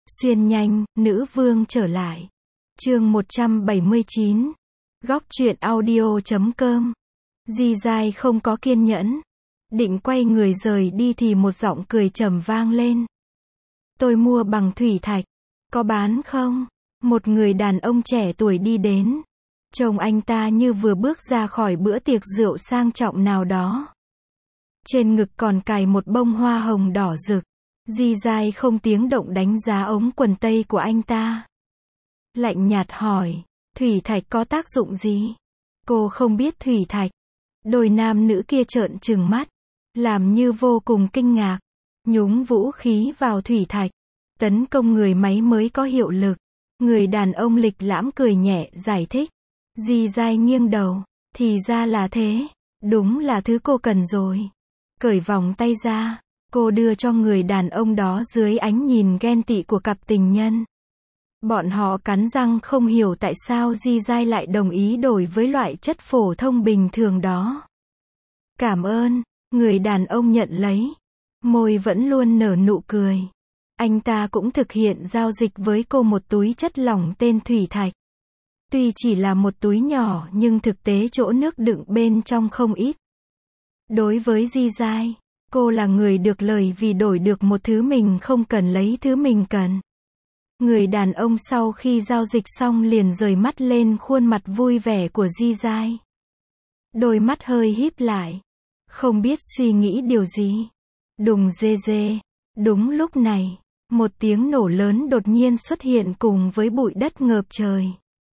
Xuyên nhanh, nữ vương trở lại. Chương 179. Góc truyện audio.com. Di Dai không có kiên nhẫn. Định quay người rời đi thì một giọng cười trầm vang lên. Tôi mua bằng thủy thạch. Có bán không? Một người đàn ông trẻ tuổi đi đến. Trông anh ta như vừa bước ra khỏi bữa tiệc rượu sang trọng nào đó. Trên ngực còn cài một bông hoa hồng đỏ rực. Di Dai không tiếng động đánh giá ống quần tây của anh ta. Lạnh nhạt hỏi, thủy thạch có tác dụng gì? Cô không biết thủy thạch. Đôi nam nữ kia trợn trừng mắt, làm như vô cùng kinh ngạc. Nhúng vũ khí vào thủy thạch, tấn công người máy mới có hiệu lực. Người đàn ông lịch lãm cười nhẹ giải thích. Di Dai nghiêng đầu, thì ra là thế, đúng là thứ cô cần rồi. Cởi vòng tay ra, cô đưa cho người đàn ông đó dưới ánh nhìn ghen tị của cặp tình nhân. Bọn họ cắn răng không hiểu tại sao Di Dai lại đồng ý đổi với loại chất phổ thông bình thường đó. Cảm ơn, người đàn ông nhận lấy. Môi vẫn luôn nở nụ cười. Anh ta cũng thực hiện giao dịch với cô một túi chất lỏng tên thủy thạch. Tuy chỉ là một túi nhỏ nhưng thực tế chỗ nước đựng bên trong không ít. Đối với Di Dai, cô là người được lời vì đổi được một thứ mình không cần lấy thứ mình cần. Người đàn ông sau khi giao dịch xong liền rời mắt lên khuôn mặt vui vẻ của Di Dai. Đôi mắt hơi híp lại. Không biết suy nghĩ điều gì. Đùng dê dê. Đúng lúc này, một tiếng nổ lớn đột nhiên xuất hiện cùng với bụi đất ngợp trời.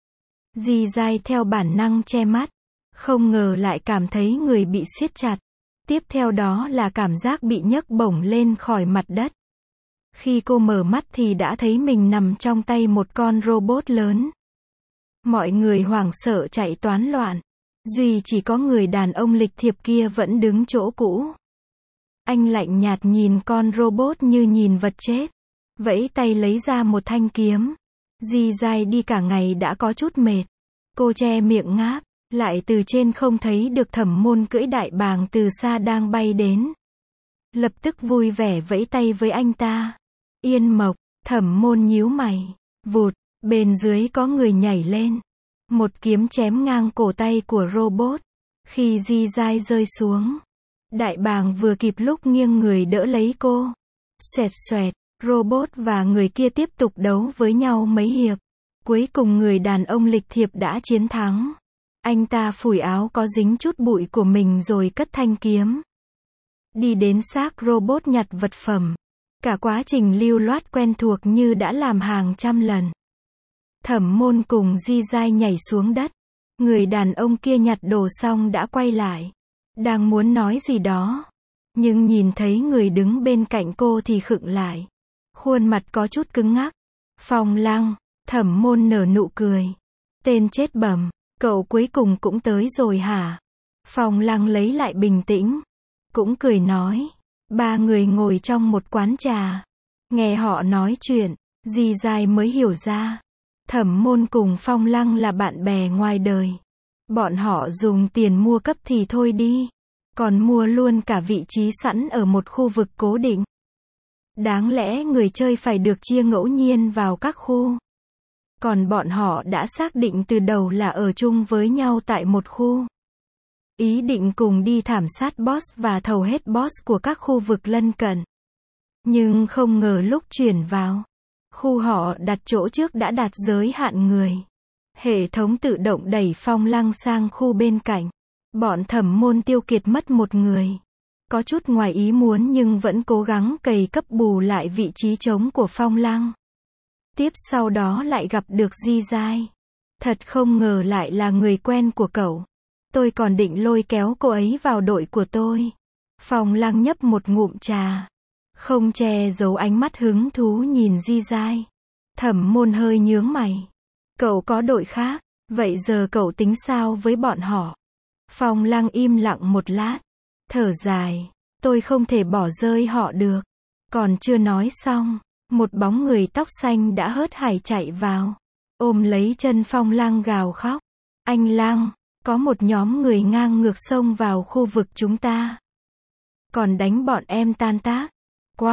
Di Dai theo bản năng che mắt. Không ngờ lại cảm thấy người bị siết chặt. Tiếp theo đó là cảm giác bị nhấc bổng lên khỏi mặt đất. Khi cô mở mắt thì đã thấy mình nằm trong tay một con robot lớn. Mọi người hoảng sợ chạy toán loạn. Duy chỉ có người đàn ông lịch thiệp kia vẫn đứng chỗ cũ. Anh lạnh nhạt nhìn con robot như nhìn vật chết. Vẫy tay lấy ra một thanh kiếm. Di Dai đi cả ngày đã có chút mệt. Cô che miệng ngáp. Lại từ trên không thấy được Thẩm Môn cưỡi đại bàng từ xa đang bay đến. Lập tức vui vẻ vẫy tay với anh ta. Yên Mộc, Thẩm Môn nhíu mày. Vụt, bên dưới có người nhảy lên. Một kiếm chém ngang cổ tay của robot. Khi Di Dai rơi xuống, đại bàng vừa kịp lúc nghiêng người đỡ lấy cô. Xoẹt xoẹt, robot và người kia tiếp tục đấu với nhau mấy hiệp. Cuối cùng người đàn ông lịch thiệp đã chiến thắng. Anh ta phủi áo có dính chút bụi của mình rồi cất thanh kiếm. Đi đến xác robot nhặt vật phẩm. Cả quá trình lưu loát quen thuộc như đã làm hàng trăm lần. Thẩm Môn cùng Di Dai nhảy xuống đất. Người đàn ông kia nhặt đồ xong đã quay lại. Đang muốn nói gì đó. Nhưng nhìn thấy người đứng bên cạnh cô thì khựng lại. Khuôn mặt có chút cứng ngắc. Phong Lăng, Thẩm Môn nở nụ cười. Tên chết bẩm, cậu cuối cùng cũng tới rồi hả? Phong Lăng lấy lại bình tĩnh. Cũng cười nói. Ba người ngồi trong một quán trà. Nghe họ nói chuyện, Di Dai mới hiểu ra. Thẩm Môn cùng Phong Lăng là bạn bè ngoài đời. Bọn họ dùng tiền mua cấp thì thôi đi. Còn mua luôn cả vị trí sẵn ở một khu vực cố định. Đáng lẽ người chơi phải được chia ngẫu nhiên vào các khu. Còn bọn họ đã xác định từ đầu là ở chung với nhau tại một khu. Ý định cùng đi thảm sát boss và thầu hết boss của các khu vực lân cận. Nhưng không ngờ lúc chuyển vào, khu họ đặt chỗ trước đã đạt giới hạn người. Hệ thống tự động đẩy Phong Lăng sang khu bên cạnh. Bọn Thẩm Môn tiêu kiệt mất một người. Có chút ngoài ý muốn nhưng vẫn cố gắng cày cấp bù lại vị trí trống của Phong Lăng. Tiếp sau đó lại gặp được Di Dai. Thật không ngờ lại là người quen của cậu. Tôi còn định lôi kéo cô ấy vào đội của tôi. Phong Lăng nhấp một ngụm trà. Không che giấu ánh mắt hứng thú nhìn Di Dai. Thẩm Môn hơi nhướng mày. Cậu có đội khác, vậy giờ cậu tính sao với bọn họ? Phong Lăng im lặng một lát. Thở dài. Tôi không thể bỏ rơi họ được. Còn chưa nói xong. Một bóng người tóc xanh đã hớt hải chạy vào. Ôm lấy chân Phong Lăng gào khóc. Anh Lăng, có một nhóm người ngang ngược xông vào khu vực chúng ta. Còn đánh bọn em tan tác. Quác,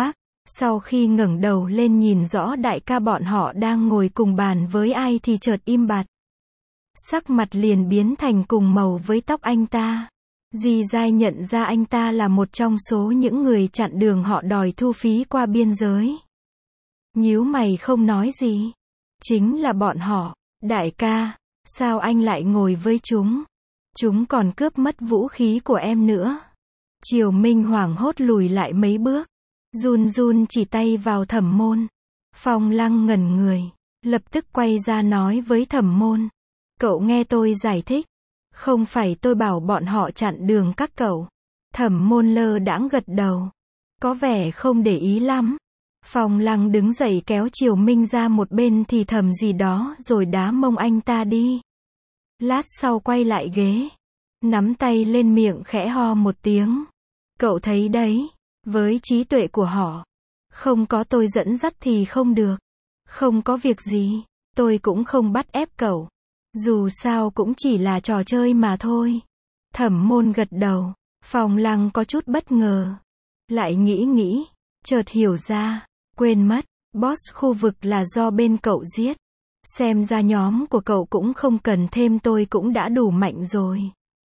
Sau khi ngẩng đầu lên nhìn rõ đại ca bọn họ đang ngồi cùng bàn với ai thì chợt im bặt. Sắc mặt liền biến thành cùng màu với tóc anh ta. Di Dai nhận ra anh ta là một trong số những người chặn đường họ đòi thu phí qua biên giới. Nhíu mày không nói gì. Chính là bọn họ. Đại ca, sao anh lại ngồi với chúng? Chúng còn cướp mất vũ khí của em nữa. Triều Minh hoảng hốt lùi lại mấy bước. Run run chỉ tay vào Thẩm Môn. Phong Lăng ngẩn người. Lập tức quay ra nói với Thẩm Môn. Cậu nghe tôi giải thích. Không phải tôi bảo bọn họ chặn đường các cậu. Thẩm Môn lơ đãng gật đầu. Có vẻ không để ý lắm. Phong Lăng đứng dậy kéo Triều Minh ra một bên thì thầm gì đó rồi đá mông anh ta đi. Lát sau quay lại ghế. Nắm tay lên miệng khẽ ho một tiếng. Cậu thấy đấy, với trí tuệ của họ, không có tôi dẫn dắt thì không được. Không có việc gì, tôi cũng không bắt ép cậu. Dù sao cũng chỉ là trò chơi mà thôi. Thẩm Môn gật đầu. Phong Lăng có chút bất ngờ. Lại nghĩ, chợt hiểu ra. Quên mất, boss khu vực là do bên cậu giết. Xem ra nhóm của cậu cũng không cần thêm tôi cũng đã đủ mạnh rồi.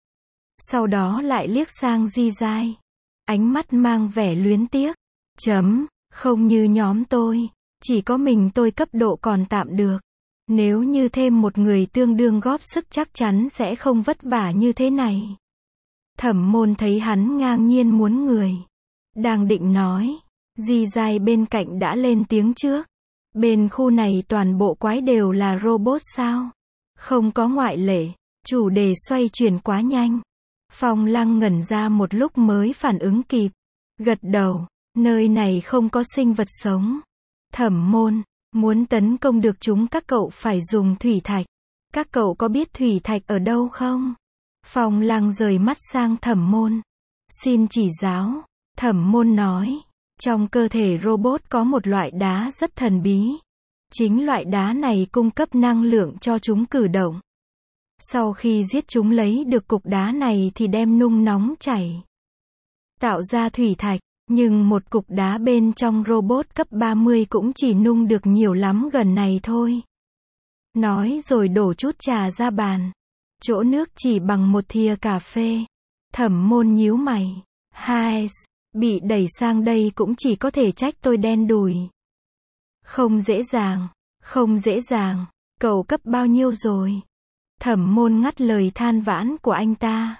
Sau đó lại liếc sang Di Dai. Ánh mắt mang vẻ luyến tiếc. Không như nhóm tôi. Chỉ có mình tôi cấp độ còn tạm được. Nếu như thêm một người tương đương góp sức chắc chắn sẽ không vất vả như thế này. Thẩm Môn thấy hắn ngang nhiên muốn người. Đang định nói. Di Dai bên cạnh đã lên tiếng trước. Bên khu này toàn bộ quái đều là robot sao? Không có ngoại lệ. Chủ đề xoay chuyển quá nhanh. Phong Lăng ngẩn ra một lúc mới phản ứng kịp. Gật đầu. Nơi này không có sinh vật sống. Thẩm Môn, muốn tấn công được chúng các cậu phải dùng thủy thạch. Các cậu có biết thủy thạch ở đâu không? Phong Lăng rời mắt sang Thẩm Môn. Xin chỉ giáo. Thẩm Môn nói. Trong cơ thể robot có một loại đá rất thần bí. Chính loại đá này cung cấp năng lượng cho chúng cử động. Sau khi giết chúng lấy được cục đá này thì đem nung nóng chảy. Tạo ra thủy thạch. Nhưng một cục đá bên trong robot cấp 30 cũng chỉ nung được nhiều lắm gần này thôi. Nói rồi đổ chút trà ra bàn. Chỗ nước chỉ bằng một thìa cà phê. Thẩm Môn nhíu mày. Hai, bị đẩy sang đây cũng chỉ có thể trách tôi đen đủi. Không dễ dàng. Cậu cấp bao nhiêu rồi? Thẩm Môn ngắt lời than vãn của anh ta.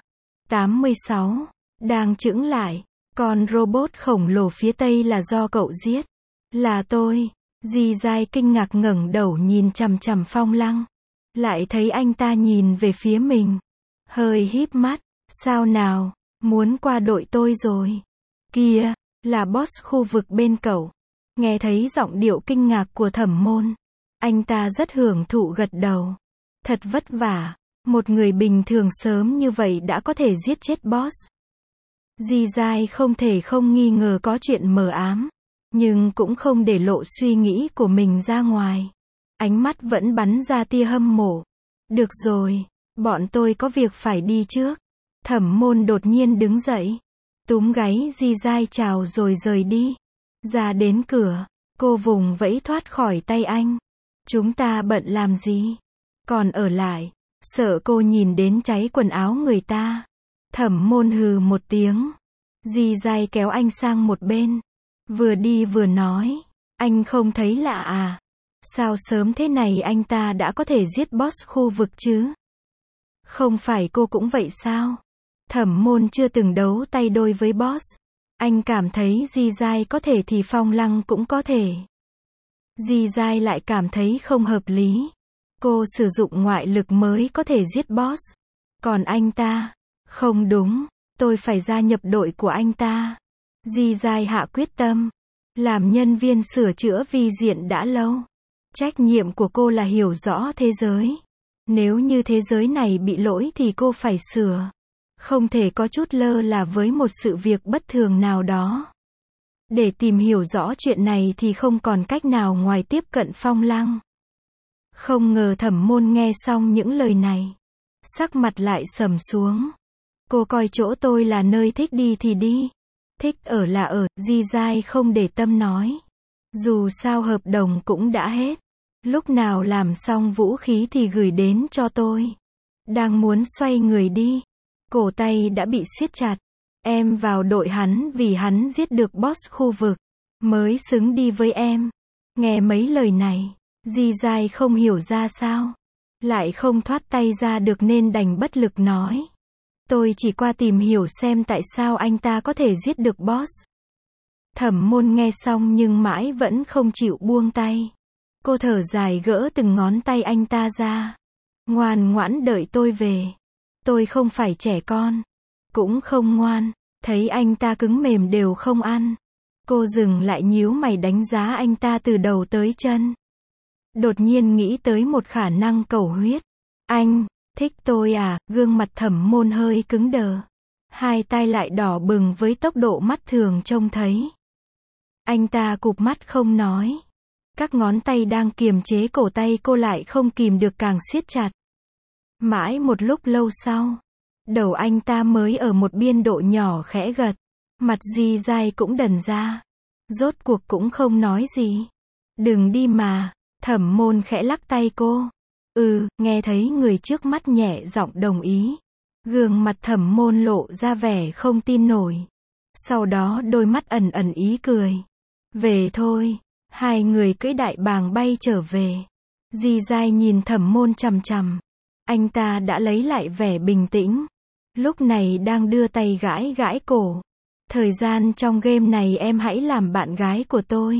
86. Đang chững lại. Còn robot khổng lồ phía tây là do cậu giết. Là tôi. Di Dai kinh ngạc ngẩng đầu nhìn chằm chằm Phong Lăng. Lại thấy anh ta nhìn về phía mình. Hơi híp mắt. Sao nào? Muốn qua đội tôi rồi. Kia, là boss khu vực bên cậu. Nghe thấy giọng điệu kinh ngạc của Thẩm Môn. Anh ta rất hưởng thụ gật đầu. Thật vất vả. Một người bình thường sớm như vậy đã có thể giết chết boss. Di Dai không thể không nghi ngờ có chuyện mờ ám. Nhưng cũng không để lộ suy nghĩ của mình ra ngoài. Ánh mắt vẫn bắn ra tia hâm mộ. Được rồi, bọn tôi có việc phải đi trước. Thẩm Môn đột nhiên đứng dậy. Túm gáy Di Dai chào rồi rời đi. Ra đến cửa, cô vùng vẫy thoát khỏi tay anh. Chúng ta bận làm gì? Còn ở lại, sợ cô nhìn đến cháy quần áo người ta. Thẩm Môn hừ một tiếng. Di Dai kéo anh sang một bên. Vừa đi vừa nói. Anh không thấy lạ à? Sao sớm thế này anh ta đã có thể giết boss khu vực chứ? Không phải cô cũng vậy sao? Thẩm Môn chưa từng đấu tay đôi với boss. Anh cảm thấy Di Dai có thể thì Phong Lăng cũng có thể. Di Dai lại cảm thấy không hợp lý. Cô sử dụng ngoại lực mới có thể giết boss. Còn anh ta, không đúng, tôi phải gia nhập đội của anh ta. Di Dai hạ quyết tâm. Làm nhân viên sửa chữa vi diện đã lâu. Trách nhiệm của cô là hiểu rõ thế giới. Nếu như thế giới này bị lỗi thì cô phải sửa. Không thể có chút lơ là với một sự việc bất thường nào đó. Để tìm hiểu rõ chuyện này thì không còn cách nào ngoài tiếp cận Phong Lăng. Không ngờ Thẩm Môn nghe xong những lời này. Sắc mặt lại sầm xuống. Cô coi chỗ tôi là nơi thích đi thì đi. Thích ở là ở, Di Giai không để tâm nói. Dù sao hợp đồng cũng đã hết. Lúc nào làm xong vũ khí thì gửi đến cho tôi. Đang muốn xoay người đi. Cổ tay đã bị siết chặt. Em vào đội hắn vì hắn giết được boss khu vực. Mới xứng đi với em. Nghe mấy lời này, Di Giai không hiểu ra sao. Lại không thoát tay ra được nên đành bất lực nói. Tôi chỉ qua tìm hiểu xem tại sao anh ta có thể giết được boss. Thẩm Môn nghe xong nhưng mãi vẫn không chịu buông tay. Cô thở dài gỡ từng ngón tay anh ta ra. Ngoan ngoãn đợi tôi về. Tôi không phải trẻ con. Cũng không ngoan. Thấy anh ta cứng mềm đều không ăn. Cô dừng lại nhíu mày đánh giá anh ta từ đầu tới chân. Đột nhiên nghĩ tới một khả năng cầu huyết. Anh, thích tôi à? Gương mặt Thẩm Môn hơi cứng đờ. Hai tay lại đỏ bừng với tốc độ mắt thường trông thấy. Anh ta cụp mắt không nói. Các ngón tay đang kiềm chế cổ tay cô lại không kìm được càng siết chặt. Mãi một lúc lâu sau, đầu anh ta mới ở một biên độ nhỏ khẽ gật. Mặt Di Giai cũng đần ra. Rốt cuộc cũng không nói gì. Đừng đi mà. Thẩm Môn khẽ lắc tay cô. Nghe thấy người trước mắt nhẹ giọng đồng ý. Gương mặt Thẩm Môn lộ ra vẻ không tin nổi. Sau đó đôi mắt ẩn ẩn ý cười. Về thôi. Hai người cưỡi đại bàng bay trở về. Di Giai nhìn Thẩm Môn chằm chằm. Anh ta đã lấy lại vẻ bình tĩnh. Lúc này đang đưa tay gãi gãi cổ. Thời gian trong game này em hãy làm bạn gái của tôi.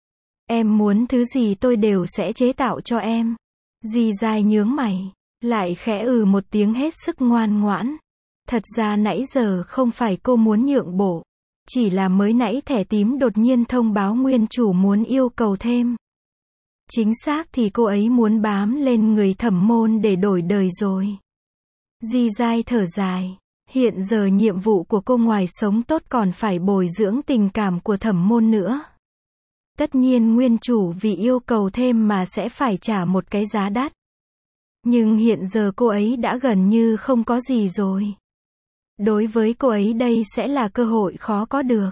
Em muốn thứ gì tôi đều sẽ chế tạo cho em. Di Giai nhướng mày. Lại khẽ một tiếng hết sức ngoan ngoãn. Thật ra nãy giờ không phải cô muốn nhượng bộ. Chỉ là mới nãy thẻ tím đột nhiên thông báo nguyên chủ muốn yêu cầu thêm. Chính xác thì cô ấy muốn bám lên người Thẩm Môn để đổi đời rồi. Di Giai thở dài. Hiện giờ nhiệm vụ của cô ngoài sống tốt còn phải bồi dưỡng tình cảm của Thẩm Môn nữa. Tất nhiên nguyên chủ vì yêu cầu thêm mà sẽ phải trả một cái giá đắt. Nhưng hiện giờ cô ấy đã gần như không có gì rồi. Đối với cô ấy đây sẽ là cơ hội khó có được.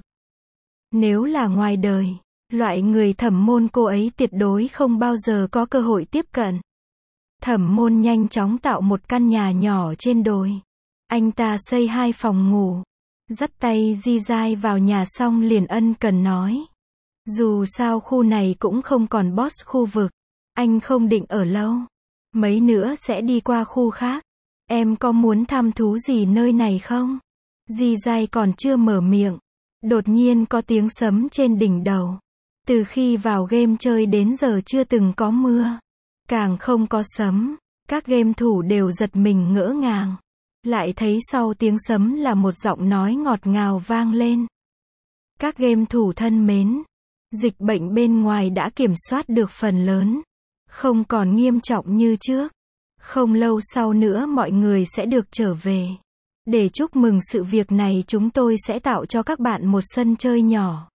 Nếu là ngoài đời, loại người Thẩm Môn cô ấy tuyệt đối không bao giờ có cơ hội tiếp cận. Thẩm Môn nhanh chóng tạo một căn nhà nhỏ trên đồi. Anh ta xây 2 phòng ngủ. Dắt tay Di Giai vào nhà xong liền ân cần nói. Dù sao khu này cũng không còn boss khu vực. Anh không định ở lâu. Mấy nữa sẽ đi qua khu khác. Em có muốn thăm thú gì nơi này không? Di Giai còn chưa mở miệng. Đột nhiên có tiếng sấm trên đỉnh đầu. Từ khi vào game chơi đến giờ chưa từng có mưa. Càng không có sấm. Các game thủ đều giật mình ngỡ ngàng. Lại thấy sau tiếng sấm là một giọng nói ngọt ngào vang lên. Các game thủ thân mến. Dịch bệnh bên ngoài đã kiểm soát được phần lớn. Không còn nghiêm trọng như trước. Không lâu sau nữa mọi người sẽ được trở về. Để chúc mừng sự việc này chúng tôi sẽ tạo cho các bạn một sân chơi nhỏ.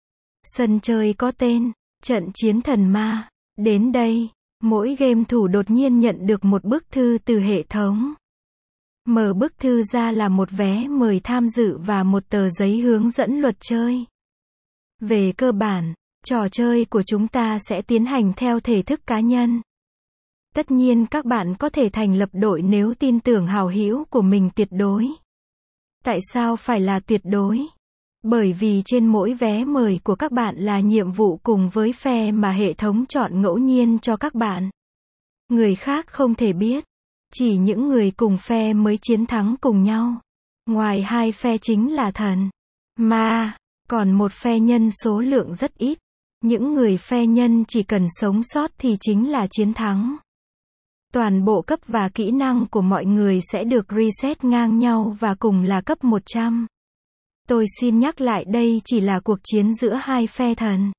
Sân chơi có tên, Trận Chiến Thần Ma. Đến đây, mỗi game thủ đột nhiên nhận được một bức thư từ hệ thống. Mở bức thư ra là một vé mời tham dự và một tờ giấy hướng dẫn luật chơi. Về cơ bản, trò chơi của chúng ta sẽ tiến hành theo thể thức cá nhân. Tất nhiên các bạn có thể thành lập đội nếu tin tưởng hảo hữu của mình tuyệt đối. Tại sao phải là tuyệt đối? Bởi vì trên mỗi vé mời của các bạn là nhiệm vụ cùng với phe mà hệ thống chọn ngẫu nhiên cho các bạn. Người khác không thể biết. Chỉ những người cùng phe mới chiến thắng cùng nhau. Ngoài 2 phe chính là thần, ma, còn một phe nhân số lượng rất ít. Những người phe nhân chỉ cần sống sót thì chính là chiến thắng. Toàn bộ cấp và kỹ năng của mọi người sẽ được reset ngang nhau và cùng là cấp 100. Tôi xin nhắc lại đây chỉ là cuộc chiến giữa 2 phe thần,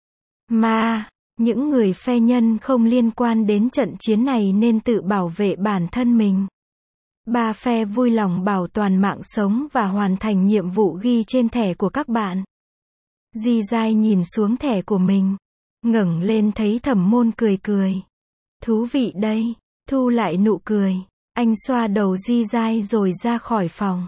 ma. Những người phe nhân không liên quan đến trận chiến này nên tự bảo vệ bản thân mình. 3 phe vui lòng bảo toàn mạng sống và hoàn thành nhiệm vụ ghi trên thẻ của các bạn. Di Giai nhìn xuống thẻ của mình. Ngẩng lên thấy Thẩm Môn cười cười. Thú vị đây. Thu lại nụ cười. Anh xoa đầu Di Giai rồi ra khỏi phòng.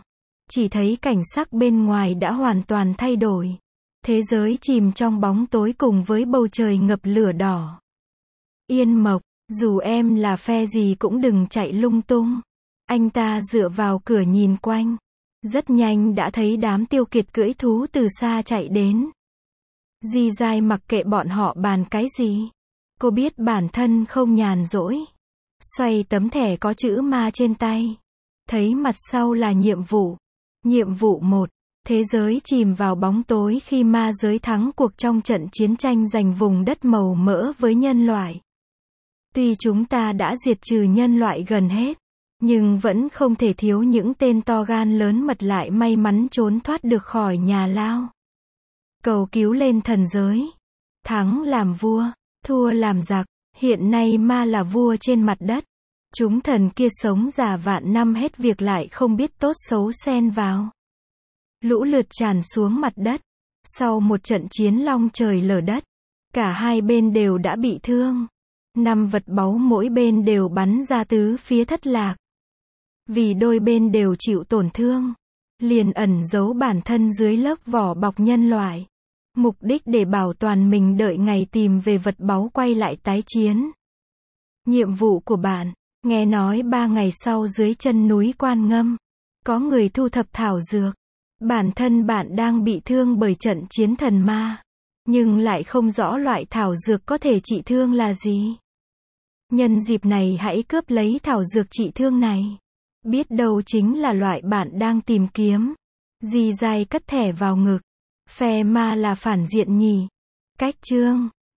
chỉ thấy cảnh sắc bên ngoài đã hoàn toàn thay đổi. Thế giới chìm trong bóng tối cùng với bầu trời ngập lửa đỏ. Yên Mộc, dù em là phe gì cũng đừng chạy lung tung. Anh ta dựa vào cửa nhìn quanh. Rất nhanh đã thấy đám Tiêu Kiệt cưỡi thú từ xa chạy đến. Di Dai mặc kệ bọn họ bàn cái gì. Cô biết bản thân không nhàn rỗi. Xoay tấm thẻ có chữ ma trên tay. Thấy mặt sau là nhiệm vụ. Nhiệm vụ 1. Thế giới chìm vào bóng tối khi ma giới thắng cuộc trong trận chiến tranh giành vùng đất màu mỡ với nhân loại. Tuy chúng ta đã diệt trừ nhân loại gần hết, nhưng vẫn không thể thiếu những tên to gan lớn mật lại may mắn trốn thoát được khỏi nhà lao. Cầu cứu lên thần giới. Thắng làm vua, thua làm giặc. Hiện nay ma là vua trên mặt đất. Chúng thần kia sống già vạn năm hết việc lại không biết tốt xấu xen vào. Lũ lượt tràn xuống mặt đất. Sau một trận chiến long trời lở đất, cả hai bên đều đã bị thương. 5 vật báu mỗi bên đều bắn ra tứ phía thất lạc. Vì đôi bên đều chịu tổn thương, liền ẩn giấu bản thân dưới lớp vỏ bọc nhân loại. Mục đích để bảo toàn mình đợi ngày tìm về vật báu quay lại tái chiến. Nhiệm vụ của bạn, nghe nói 3 ngày sau dưới chân núi Quan Ngâm, có người thu thập thảo dược. Bản thân bạn đang bị thương bởi trận chiến thần ma, nhưng lại không rõ loại thảo dược có thể trị thương là gì. Nhân dịp này hãy cướp lấy thảo dược trị thương này. Biết đâu chính là loại bạn đang tìm kiếm. Di Dai cất thẻ vào ngực. Phe ma là phản diện nhỉ. Cách chương